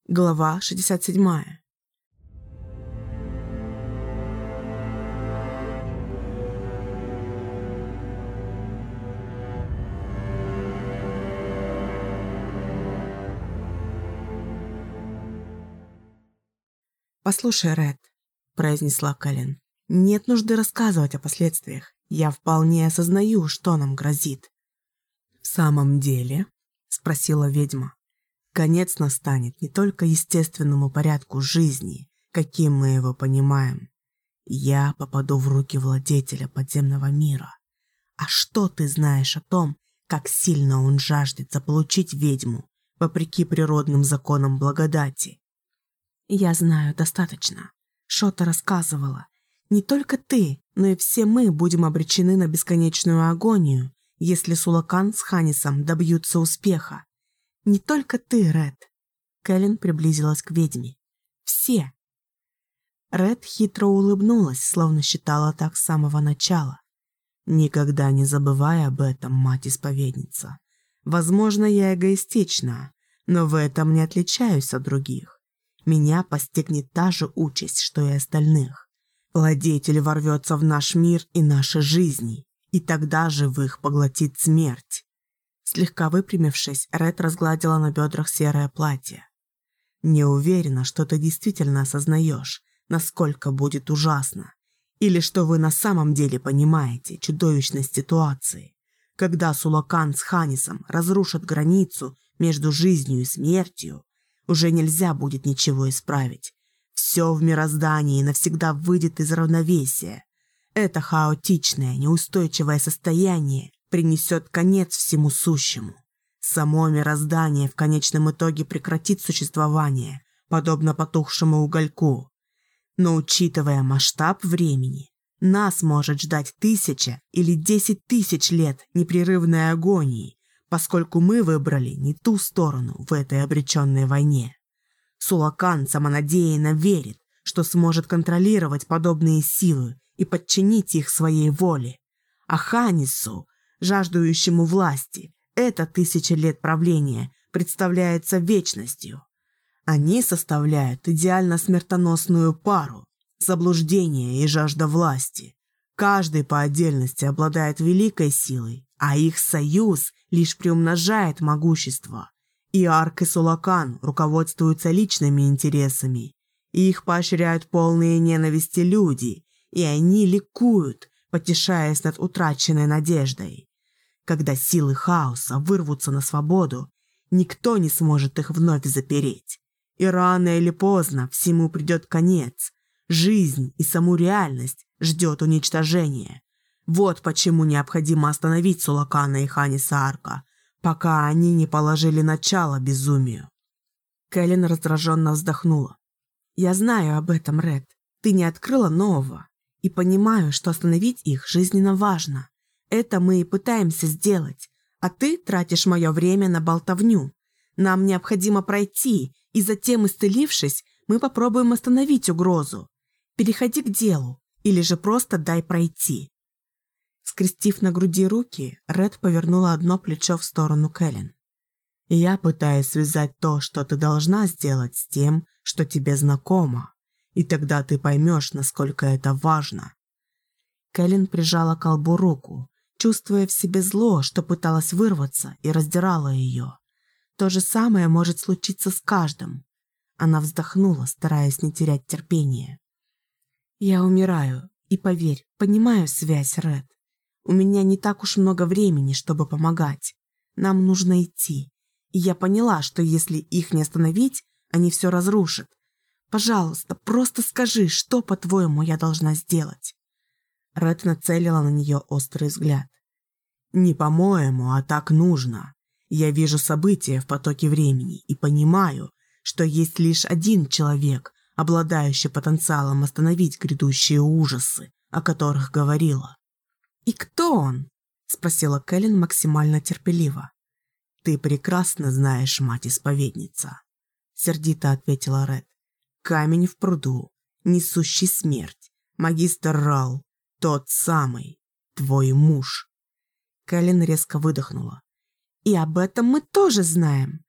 Глава 67. «Послушай, Ред», — произнесла Кэлен, — «нет нужды рассказывать о последствиях. Я вполне осознаю, что нам грозит». «В самом деле?» — спросила ведьма. «Конец настанет не только естественному порядку жизни, каким мы его понимаем. Я попаду в руки владетеля подземного мира. А что ты знаешь о том, как сильно он жаждет заполучить ведьму, вопреки природным законам благодати?» «Я знаю достаточно. Шота рассказывала. Не только ты, но и все мы будем обречены на бесконечную агонию, если Сулакан с Ханисом добьются успеха. Не только ты, Ред». Кэлен приблизилась к ведьме. «Все». Ред хитро улыбнулась, словно считала так с самого начала. «Никогда не забывай об этом, мать-исповедница. Возможно, я эгоистична, но в этом не отличаюсь от других. Меня постигнет та же участь, что и остальных. Владетель ворвется в наш мир и наши жизни, и тогда живых поглотит смерть». Слегка выпрямившись, Ред разгладила на бедрах серое платье. «Не уверена, что ты действительно осознаешь, насколько будет ужасно, или что вы на самом деле понимаете чудовищность ситуации, когда Сулакан с Ханисом разрушат границу между жизнью и смертью. Уже нельзя будет ничего исправить. Все в мироздании навсегда выйдет из равновесия. Это хаотичное, неустойчивое состояние принесет конец всему сущему. Само мироздание в конечном итоге прекратит существование, подобно потухшему угольку. Но учитывая масштаб времени, нас может ждать 1000 или 10 000 лет непрерывной агонии, поскольку мы выбрали не ту сторону в этой обреченной войне. Сулакан самонадеянно верит, что сможет контролировать подобные силы и подчинить их своей воле. А Ханису, жаждущему власти, это 1000 лет правления представляется вечностью. Они составляют идеально смертоносную пару – заблуждение и жажда власти. Каждый по отдельности обладает великой силой, а их союз лишь приумножает могущество. И Арк и Сулакан руководствуются личными интересами. Их поощряют полные ненависти люди, и они ликуют, потешаясь над утраченной надеждой. Когда силы хаоса вырвутся на свободу, никто не сможет их вновь запереть. И рано или поздно всему придет конец. Жизнь и саму реальность ждет уничтожения. Вот почему необходимо остановить Сулакана и Ханиса Арка, пока они не положили начало безумию. Кэлен раздраженно вздохнула. «Я знаю об этом, Ред. Ты не открыла нового. И понимаю, что остановить их жизненно важно. Это мы и пытаемся сделать. А ты тратишь мое время на болтовню. Нам необходимо пройти, и затем, исцелившись, мы попробуем остановить угрозу. Переходи к делу, или же просто дай пройти». Скрестив на груди руки, Ред повернула одно плечо в сторону Кэлен. «Я пытаюсь связать то, что ты должна сделать, с тем, что тебе знакомо, и тогда ты поймешь, насколько это важно». Кэлен прижала к колбу руку, чувствуя в себе зло, что пыталась вырваться и раздирало ее. То же самое может случиться с каждым. Она вздохнула, стараясь не терять терпения. «Я умираю, и, поверь, понимаю связь, Ред. У меня не так уж много времени, чтобы помогать. Нам нужно идти. И я поняла, что если их не остановить, они все разрушат. Пожалуйста, просто скажи, что, по-твоему, я должна сделать?» Ред нацелила на нее острый взгляд. «Не по-моему, а так нужно. Я вижу события в потоке времени и понимаю, что есть лишь один человек, обладающий потенциалом остановить грядущие ужасы, о которых говорила». «И кто он?» – спросила Кэлен максимально терпеливо. «Ты прекрасно знаешь, мать-исповедница», – сердито ответила Ред. «Камень в пруду, несущий смерть, магистр Рал, тот самый, твой муж». Кэлен резко выдохнула. «И об этом мы тоже знаем.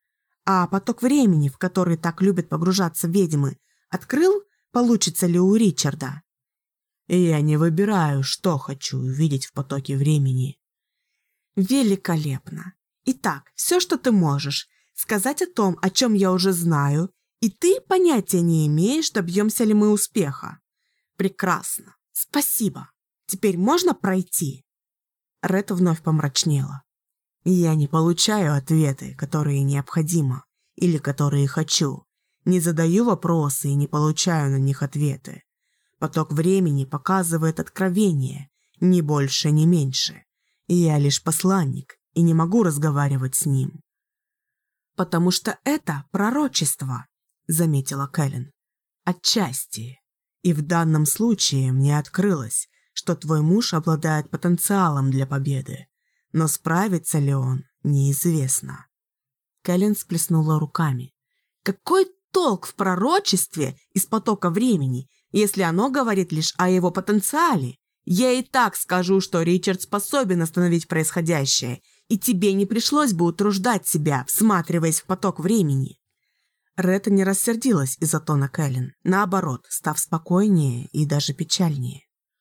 А поток времени, в который так любят погружаться ведьмы, открыл, получится ли у Ричарда? Я не выбираю, что хочу увидеть в потоке времени. Великолепно. Итак, все, что ты можешь, сказать о том, о чем я уже знаю, и ты понятия не имеешь, добьемся ли мы успеха. Прекрасно. Спасибо. Теперь можно пройти? Ред вновь помрачнела. Я не получаю ответы, которые необходимо, или которые хочу. Не задаю вопросы и не получаю на них ответы. Поток времени показывает откровение, ни больше, ни меньше. Я лишь посланник и не могу разговаривать с ним. «Потому что это пророчество», — заметила Кэлен. «Отчасти. И в данном случае мне открылось, что твой муж обладает потенциалом для победы. Но справится ли он, неизвестно». Кэлен сплеснула руками. «Какой толк в пророчестве из потока времени, если оно говорит лишь о его потенциале? Я и так скажу, что Ричард способен остановить происходящее, и тебе не пришлось бы утруждать себя, всматриваясь в поток времени». Ред не рассердилась из-за тона Кэлен, наоборот, став спокойнее и даже печальнее.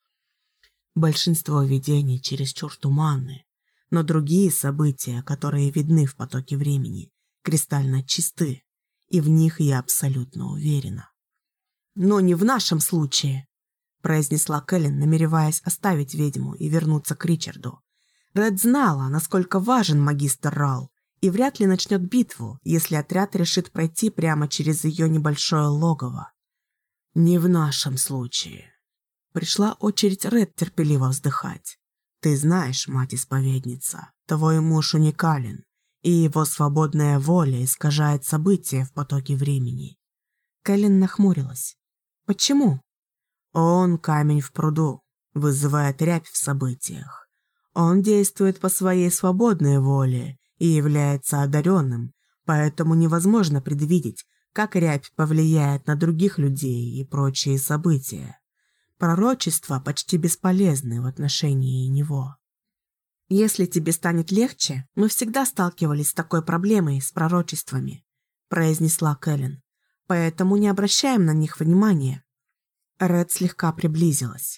Большинство видений чересчур туманны, но другие события, которые видны в потоке времени, кристально чисты, и в них я абсолютно уверена. «Но не в нашем случае», — произнесла Кэлен, намереваясь оставить ведьму и вернуться к Ричарду. Ред знала, насколько важен магистр Рал, и вряд ли начнет битву, если отряд решит пройти прямо через ее небольшое логово. «Не в нашем случае». Пришла очередь Ред терпеливо вздыхать. «Ты знаешь, мать-исповедница, твой муж уникален, и его свободная воля искажает события в потоке времени». Кэлен нахмурилась. «Почему?» «Он камень в пруду, вызывает рябь в событиях. Он действует по своей свободной воле и является одаренным, поэтому невозможно предвидеть, как рябь повлияет на других людей и прочие события. Пророчества почти бесполезны в отношении него». «Если тебе станет легче, мы всегда сталкивались с такой проблемой с пророчествами», произнесла Кэлен. «Поэтому не обращаем на них внимания». Ред слегка приблизилась.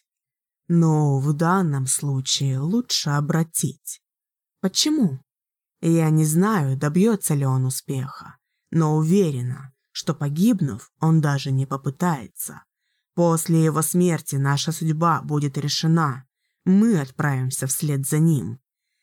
«Но в данном случае лучше обратить». «Почему?» «Я не знаю, добьется ли он успеха, но уверена, что погибнув, он даже не попытается. После его смерти наша судьба будет решена. Мы отправимся вслед за ним.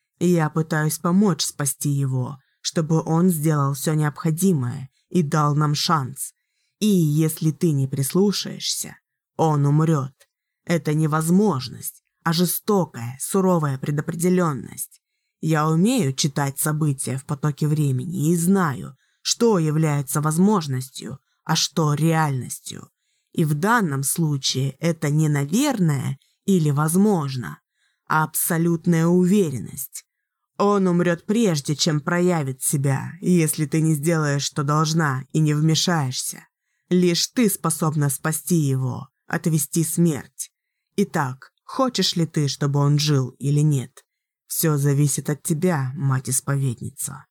Я пытаюсь помочь спасти его, чтобы он сделал все необходимое и дал нам шанс. И если ты не прислушаешься, он умрет. Это не возможность, а жестокая, суровая предопределенность. Я умею читать события в потоке времени и знаю, что является возможностью, а что реальностью. И в данном случае это не наверное или возможно, а абсолютная уверенность. Он умрет прежде, чем проявит себя, если ты не сделаешь, что должна, и не вмешаешься. Лишь ты способна спасти его, отвести смерть. Итак, хочешь ли ты, чтобы он жил или нет? Все зависит от тебя, мать-исповедница.